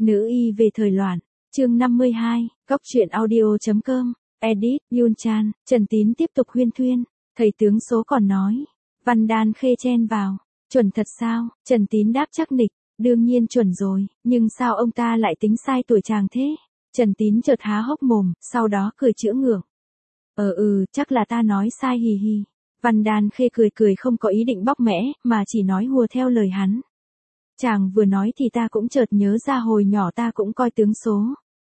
Nữ y về thời loạn, chương 52, Cóc truyện audio.com, edit, Yun Chan, Trần Tín tiếp tục huyên thuyên, thầy tướng số còn nói. Văn Đan Khê chen vào, chuẩn thật sao? Trần Tín đáp chắc nịch, đương nhiên chuẩn rồi, nhưng sao ông ta lại tính sai tuổi chàng thế? Trần Tín chợt há hốc mồm, sau đó cười chữa ngượng. Chắc là ta nói sai hì hì. Văn Đan Khê cười không có ý định bóc mẽ, mà chỉ nói hùa theo lời hắn. Chàng vừa nói thì ta cũng chợt nhớ ra hồi nhỏ ta cũng coi tướng số.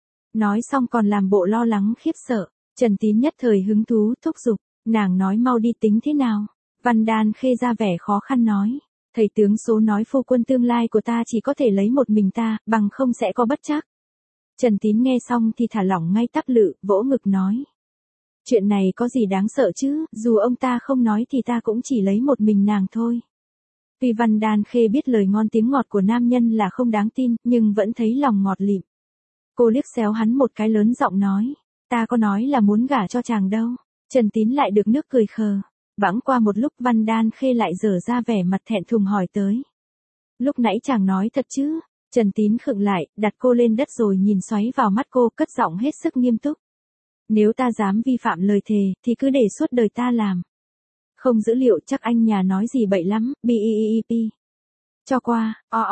Nói xong còn làm bộ lo lắng khiếp sợ, Trần Tín nhất thời hứng thú thúc giục, nàng nói mau đi tính thế nào. Văn Đan Khê ra vẻ khó khăn nói, thầy tướng số nói phu quân tương lai của ta chỉ có thể lấy một mình ta, bằng không sẽ có bất trắc. Trần Tín nghe xong thì thả lỏng ngay tắp lự, vỗ ngực nói. Chuyện này có gì đáng sợ chứ, dù ông ta không nói thì ta cũng chỉ lấy một mình nàng thôi. Tuy Văn Đan Khê biết lời ngon tiếng ngọt của nam nhân là không đáng tin, nhưng vẫn thấy lòng ngọt lịm. Cô liếc xéo hắn một cái lớn giọng nói, ta có nói là muốn gả cho chàng đâu. Trần Tín lại được nước cười khờ. Bẵng qua một lúc Văn Đan Khê lại dở ra vẻ mặt thẹn thùng hỏi tới. Lúc nãy chàng nói thật chứ? Trần Tín khựng lại, đặt cô lên đất rồi nhìn xoáy vào mắt cô, cất giọng hết sức nghiêm túc. Nếu ta dám vi phạm lời thề, thì cứ để suốt đời ta làm. Không dữ liệu chắc anh nhà nói gì bậy lắm, beep. Cho qua,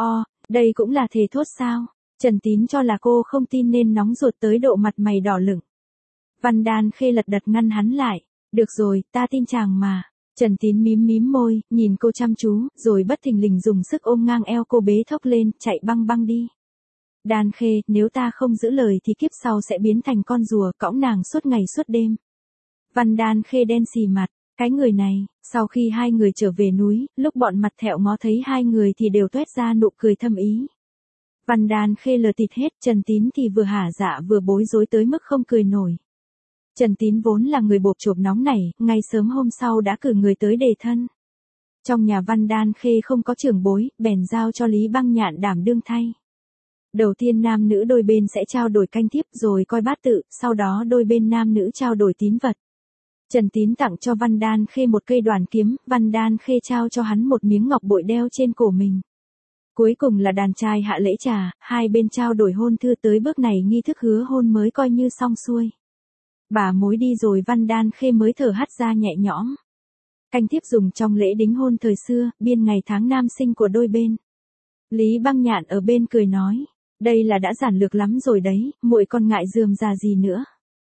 đây cũng là thề thốt sao? Trần Tín cho là cô không tin nên nóng ruột tới độ mặt mày đỏ lửng. Văn Đan Khê lật đật ngăn hắn lại. Được rồi, ta tin chàng mà. Trần Tín mím môi, nhìn cô chăm chú, rồi bất thình lình dùng sức ôm ngang eo cô bế thốc lên, chạy băng đi. Đan Khê, nếu ta không giữ lời thì kiếp sau sẽ biến thành con rùa, cõng nàng suốt ngày suốt đêm. Văn Đan Khê đen xì mặt, cái người này, sau khi hai người trở về núi, lúc bọn mặt thẹo ngó thấy hai người thì đều toét ra nụ cười thâm ý. Văn Đan Khê lờ tịt hết, Trần Tín thì vừa hả dạ vừa bối rối tới mức không cười nổi. Trần Tín vốn là người bộp chộp nóng nảy, ngay sớm hôm sau đã cử người tới đề thân. Trong nhà Văn Đan Khê không có trưởng bối, bèn giao cho Lý Băng Nhạn đảm đương thay. Đầu tiên nam nữ đôi bên sẽ trao đổi canh thiếp rồi coi bát tự, sau đó đôi bên nam nữ trao đổi tín vật. Trần Tín tặng cho Văn Đan Khê một cây đoàn kiếm, Văn Đan Khê trao cho hắn một miếng ngọc bội đeo trên cổ mình. Cuối cùng là đàn trai hạ lễ trà, hai bên trao đổi hôn thư, tới bước này nghi thức hứa hôn mới coi như xong xuôi. Bà mối đi rồi Văn Đan Khê mới thở hắt ra nhẹ nhõm. Canh thiếp dùng trong lễ đính hôn thời xưa, biên ngày tháng năm sinh của đôi bên. Lý Băng Nhạn ở bên cười nói, đây là đã giản lược lắm rồi đấy, muội còn ngại rườm rà gì nữa.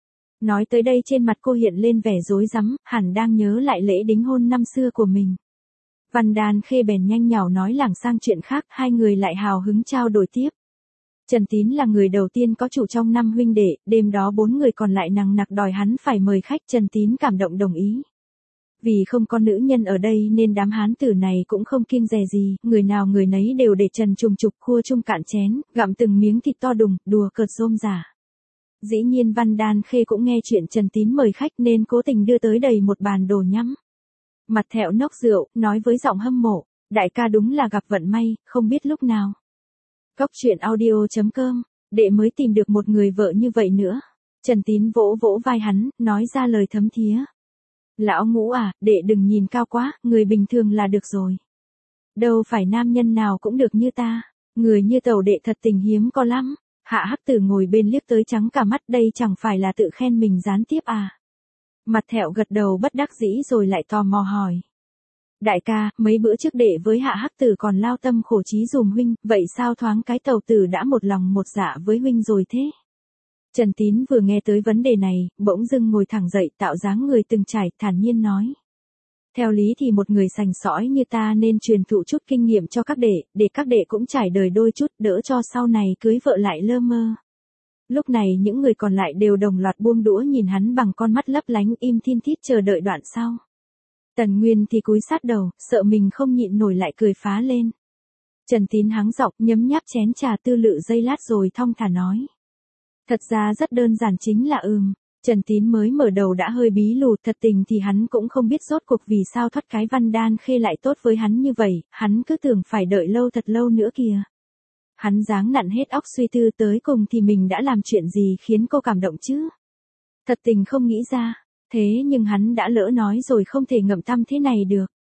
Nói tới đây trên mặt cô hiện lên vẻ rối rắm, hẳn đang nhớ lại lễ đính hôn năm xưa của mình. Văn Đan Khê bèn nhanh nhảu nói lảng sang chuyện khác, hai người lại hào hứng trao đổi tiếp. Trần Tín là người đầu tiên có chủ trong năm huynh đệ, đêm đó 4 người còn lại nằng nặc đòi hắn phải mời khách, Trần Tín cảm động đồng ý. Vì không có nữ nhân ở đây nên đám hán tử này cũng không kiêng dè gì, người nào người nấy đều để trần trùng trục khua chung cạn chén, gặm từng miếng thịt to đùng, đùa cợt rôm rả. Dĩ nhiên Văn Đan Khê cũng nghe chuyện Trần Tín mời khách nên cố tình đưa tới đầy một bàn đồ nhắm. Mặt thẹo nốc rượu, nói với giọng hâm mộ, đại ca đúng là gặp vận may, không biết lúc nào. Cóc truyện audio.com, đệ mới tìm được một người vợ như vậy nữa. Trần Tín vỗ vai hắn, nói ra lời thấm thía. Lão Ngũ à, đệ đừng nhìn cao quá, người bình thường là được rồi. Đâu phải nam nhân nào cũng được như ta, người như tẩu đệ thật tình hiếm có lắm. Hạ Hắc Tử ngồi bên liếc tới trắng cả mắt, đây chẳng phải là tự khen mình gián tiếp à. Mặt thẹo gật đầu bất đắc dĩ rồi lại tò mò hỏi. Đại ca, mấy bữa trước đệ với Hạ Hắc Tử còn lao tâm khổ trí dùm huynh, vậy sao thoáng cái tàu tử đã một lòng một dạ với huynh rồi thế? Trần Tín vừa nghe tới vấn đề này, bỗng dưng ngồi thẳng dậy, tạo dáng người từng trải, thản nhiên nói. Theo lý thì một người sành sỏi như ta nên truyền thụ chút kinh nghiệm cho các đệ, để các đệ cũng trải đời đôi chút, đỡ cho sau này cưới vợ lại lơ mơ. Lúc này những người còn lại đều đồng loạt buông đũa nhìn hắn bằng con mắt lấp lánh, im thin thít chờ đợi đoạn sau. Tần Nguyên thì cúi sát đầu, sợ mình không nhịn nổi lại cười phá lên. Trần Tín hắng giọng, nhấm nháp chén trà tư lự giây lát rồi thong thả nói. Thật ra rất đơn giản, chính là Trần Tín mới mở đầu đã hơi bí lù, thật tình thì hắn cũng không biết rốt cuộc vì sao thoát cái Văn Đan Khê lại tốt với hắn như vậy, hắn cứ tưởng phải đợi lâu thật lâu nữa kìa. Hắn ráng nặn hết óc suy tư tới cùng thì mình đã làm chuyện gì khiến cô cảm động chứ. Thật tình không nghĩ ra, thế nhưng hắn đã lỡ nói rồi, không thể ngậm tăm thế này được.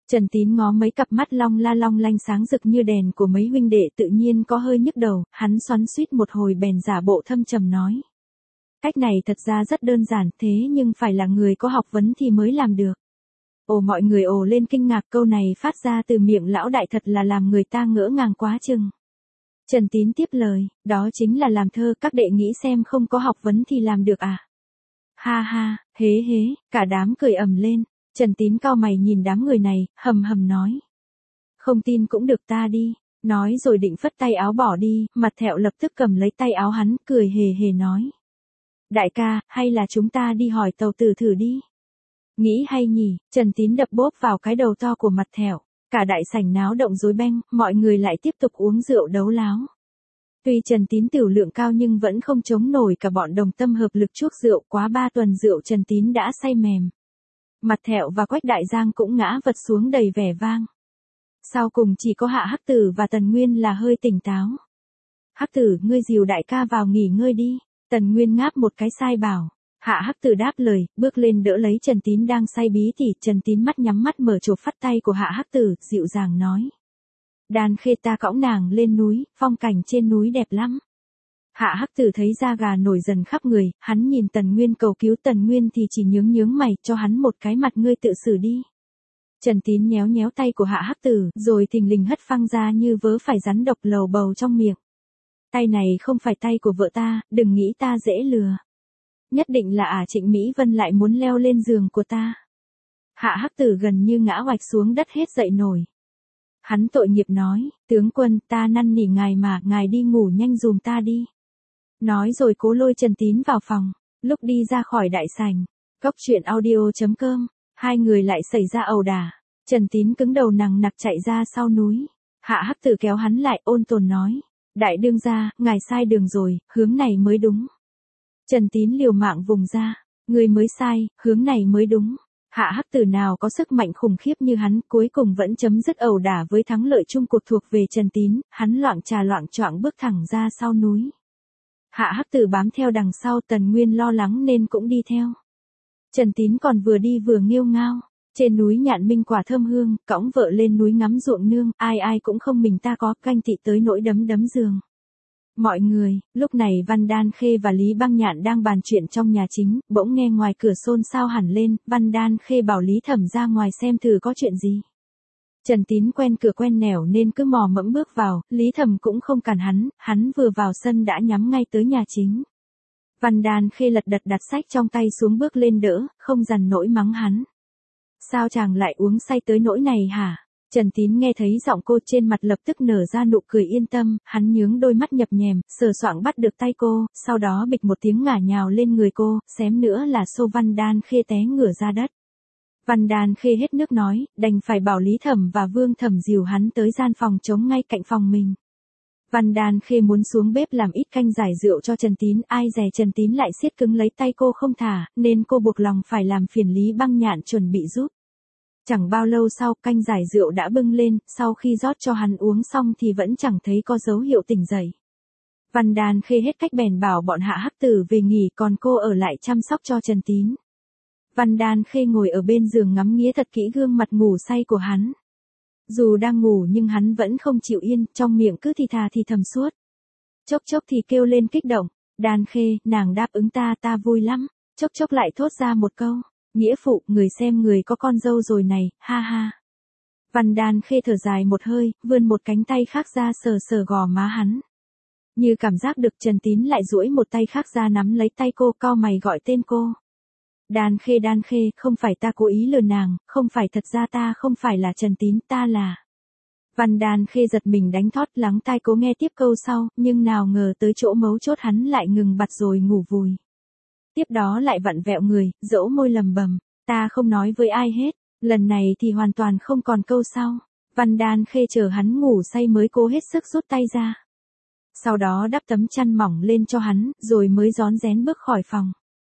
Trần Tín ngó mấy cặp mắt long lanh sáng rực như đèn của mấy huynh đệ tự nhiên có hơi nhức đầu, hắn xoắn xuýt một hồi bèn giả bộ thâm trầm nói. Cách này thật ra rất đơn giản thế nhưng phải là người có học vấn thì mới làm được. Ồ, mọi người ồ lên kinh ngạc, câu này phát ra từ miệng lão đại thật là làm người ta ngỡ ngàng quá chừng. Trần Tín tiếp lời, đó chính là làm thơ, các đệ nghĩ xem không có học vấn thì làm được à? Ha ha, hế, cả đám cười ầm lên. Trần Tín cau mày nhìn đám người này, hầm nói. Không tin cũng được, ta đi. Nói rồi định phất tay áo bỏ đi, Mặt Thẹo lập tức cầm lấy tay áo hắn, cười hề nói. Đại ca, hay là chúng ta đi hỏi Tàu Tử thử đi. Nghĩ hay nhỉ, Trần Tín đập bốp vào cái đầu to của Mặt Thẹo. Cả đại sảnh náo động rối beng, mọi người lại tiếp tục uống rượu đấu láo. Tuy Trần Tín tiểu lượng cao nhưng vẫn không chống nổi cả bọn đồng tâm hợp lực chuốc rượu, quá 3 tuần rượu Trần Tín đã say mềm. Mặt Thẹo và Quách Đại Giang cũng ngã vật xuống đầy vẻ vang. Sau cùng chỉ có Hạ Hắc Tử và Tần Nguyên là hơi tỉnh táo. Hắc Tử, ngươi dìu đại ca vào nghỉ ngơi đi. Tần Nguyên ngáp một cái sai bảo. Hạ Hắc Tử đáp lời, bước lên đỡ lấy Trần Tín đang say bí tỉ. Trần Tín mắt nhắm mắt mở chộp phát tay của Hạ Hắc Tử, dịu dàng nói. Đàn Khê, ta cõng nàng lên núi, phong cảnh trên núi đẹp lắm. Hạ Hắc Tử thấy da gà nổi dần khắp người, hắn nhìn Tần Nguyên cầu cứu, Tần Nguyên thì chỉ nhướng mày, cho hắn một cái mặt, ngươi tự xử đi. Trần Tín nhéo tay của Hạ Hắc Tử, rồi thình lình hất phăng ra như vớ phải rắn độc, lầu bầu trong miệng. Tay này không phải tay của vợ ta, đừng nghĩ ta dễ lừa. Nhất định là Trịnh Mỹ Vân lại muốn leo lên giường của ta. Hạ Hắc Tử gần như ngã oạch xuống đất hết dậy nổi. Hắn tội nghiệp nói, tướng quân, ta năn nỉ ngài mà, ngài đi ngủ nhanh dùm ta đi. Nói rồi cố lôi Trần Tín vào phòng. Lúc đi ra khỏi đại sảnh, Cốc Truyện Audio.com, hai người lại xảy ra ẩu đả. Trần Tín cứng đầu nằng nặc chạy ra sau núi. Hạ Hắc Tử kéo hắn lại, ôn tồn nói. Đại đương gia, ngài sai đường rồi, hướng này mới đúng. Trần Tín liều mạng vùng ra. Người mới sai, hướng này mới đúng. Hạ Hắc Tử nào có sức mạnh khủng khiếp như hắn, cuối cùng vẫn chấm dứt ẩu đả với thắng lợi chung cuộc thuộc về Trần Tín, hắn loạng choạng bước thẳng ra sau núi. Hạ Hắc Tử bám theo đằng sau, Tần Nguyên lo lắng nên cũng đi theo. Trần Tín còn vừa đi vừa nghêu ngao. Trên núi Nhạn Minh quả thơm hương, cõng vợ lên núi ngắm ruộng nương, ai cũng không mình ta có, ganh tị tới nỗi đấm giường. Mọi người, lúc này Văn Đan Khê và Lý Băng Nhạn đang bàn chuyện trong nhà chính, bỗng nghe ngoài cửa xôn xao hẳn lên, Văn Đan Khê bảo Lý Thẩm ra ngoài xem thử có chuyện gì. Trần Tín quen cửa quen nẻo nên cứ mò mẫm bước vào, Lý Thẩm cũng không cản hắn vừa vào sân đã nhắm ngay tới nhà chính. Văn Đan Khê lật đật đặt sách trong tay xuống bước lên đỡ, không dằn nổi mắng hắn. Sao chàng lại uống say tới nỗi này hả? Trần Tín nghe thấy giọng cô, trên mặt lập tức nở ra nụ cười yên tâm, hắn nhướng đôi mắt nhập nhèm, sờ soạng bắt được tay cô, sau đó bịch một tiếng ngả nhào lên người cô, xém nữa là xô Văn Đan Khê té ngửa ra đất. Văn Đan Khê hết nước nói, đành phải bảo Lý Thẩm và Vương Thẩm dìu hắn tới gian phòng trống ngay cạnh phòng mình. Văn Đan Khê muốn xuống bếp làm ít canh giải rượu cho Trần Tín, ai dè Trần Tín lại siết cứng lấy tay cô không thả, nên cô buộc lòng phải làm phiền Lý Băng Nhạn chuẩn bị giúp. Chẳng bao lâu sau, canh giải rượu đã bưng lên, sau khi rót cho hắn uống xong thì vẫn chẳng thấy có dấu hiệu tỉnh dậy. Văn Đan Khê hết cách bèn bảo bọn Hạ Hắc Tử về nghỉ, còn cô ở lại chăm sóc cho Trần Tín. Văn Đan Khê ngồi ở bên giường ngắm nghía thật kỹ gương mặt ngủ say của hắn. Dù đang ngủ nhưng hắn vẫn không chịu yên, trong miệng cứ thì thà thì thầm suốt. Chốc thì kêu lên kích động, Đan Khê, nàng đáp ứng ta vui lắm, chốc lại thốt ra một câu, nghĩa phụ, người xem người có con dâu rồi này, ha ha. Văn Đan Khê thở dài một hơi, vươn một cánh tay khác ra sờ gò má hắn. Như cảm giác được, Trần Tín lại duỗi một tay khác ra nắm lấy tay cô, cau mày gọi tên cô. Đan Khê, không phải ta cố ý lừa nàng, không phải, thật ra ta không phải là Trần Tín, ta là. Văn Đan Khê giật mình đánh thót, lắng tai cố nghe tiếp câu sau, nhưng nào ngờ tới chỗ mấu chốt hắn lại ngừng bặt rồi ngủ vùi. Tiếp đó lại vặn vẹo người, dỗ môi lầm bầm, ta không nói với ai hết, lần này thì hoàn toàn không còn câu sau. Văn Đan Khê chờ hắn ngủ say mới cố hết sức rút tay ra. Sau đó đắp tấm chăn mỏng lên cho hắn, rồi mới rón rén bước khỏi phòng.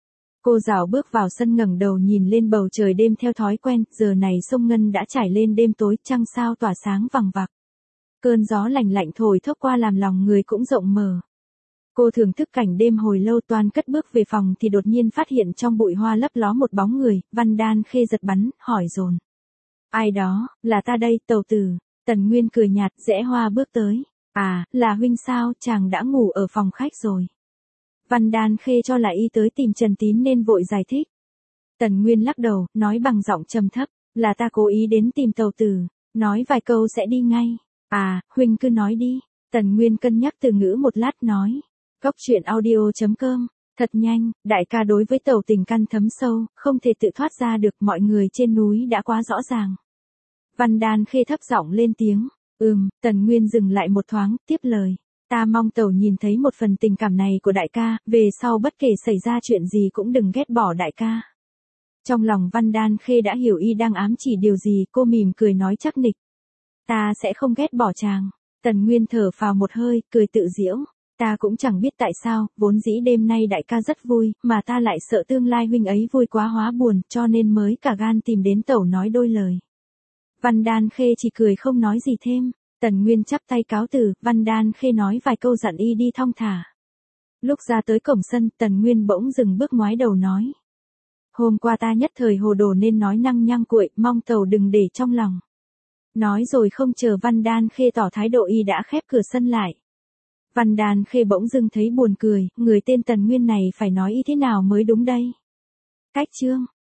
Cô rảo bước vào sân ngẩng đầu nhìn lên bầu trời đêm theo thói quen, giờ này sông Ngân đã trải lên đêm tối, trăng sao tỏa sáng vằng vặc. Cơn gió lạnh lạnh thổi thốc qua làm lòng người cũng rộng mở. Cô thưởng thức cảnh đêm hồi lâu, toan cất bước về phòng thì đột nhiên phát hiện trong bụi hoa lấp ló một bóng người, Văn Đan Khê giật bắn, hỏi dồn. Ai đó, là ta đây, Tầu Tử. Tần Nguyên cười nhạt, rẽ hoa bước tới. À, là huynh sao, chàng đã ngủ ở phòng khách rồi. Văn Đan Khê cho là y tới tìm Trần Tín nên vội giải thích. Tần Nguyên lắc đầu, nói bằng giọng trầm thấp, là ta cố ý đến tìm Tầu Tử, nói vài câu sẽ đi ngay. À, huynh cứ nói đi. Tần Nguyên cân nhắc từ ngữ một lát nói. Cốc truyện audio.com. Thật nhanh, đại ca đối với Tầu tình căn thấm sâu, không thể tự thoát ra được, mọi người trên núi đã quá rõ ràng. Văn Đan Khê thấp giọng lên tiếng. Tần Nguyên dừng lại một thoáng, tiếp lời. Ta mong Tầu nhìn thấy một phần tình cảm này của đại ca, về sau bất kể xảy ra chuyện gì cũng đừng ghét bỏ đại ca. Trong lòng Văn Đan Khê đã hiểu y đang ám chỉ điều gì, cô mỉm cười nói chắc nịch. Ta sẽ không ghét bỏ chàng. Tần Nguyên thở phào một hơi, cười tự giễu. Ta cũng chẳng biết tại sao, vốn dĩ đêm nay đại ca rất vui, mà ta lại sợ tương lai huynh ấy vui quá hóa buồn, cho nên mới cả gan tìm đến Tẩu nói đôi lời. Văn Đan Khê chỉ cười không nói gì thêm. Tần Nguyên chắp tay cáo từ, Văn Đan Khê nói vài câu dặn y đi thong thả. Lúc ra tới cổng sân, Tần Nguyên bỗng dừng bước ngoái đầu nói. Hôm qua ta nhất thời hồ đồ nên nói năng nhăng cuội, mong Tẩu đừng để trong lòng. Nói rồi không chờ Văn Đan Khê tỏ thái độ y đã khép cửa sân lại. Văn Đan Khê bỗng dưng thấy buồn cười, người tên Tần Nguyên này phải nói y thế nào mới đúng đây. Cách chương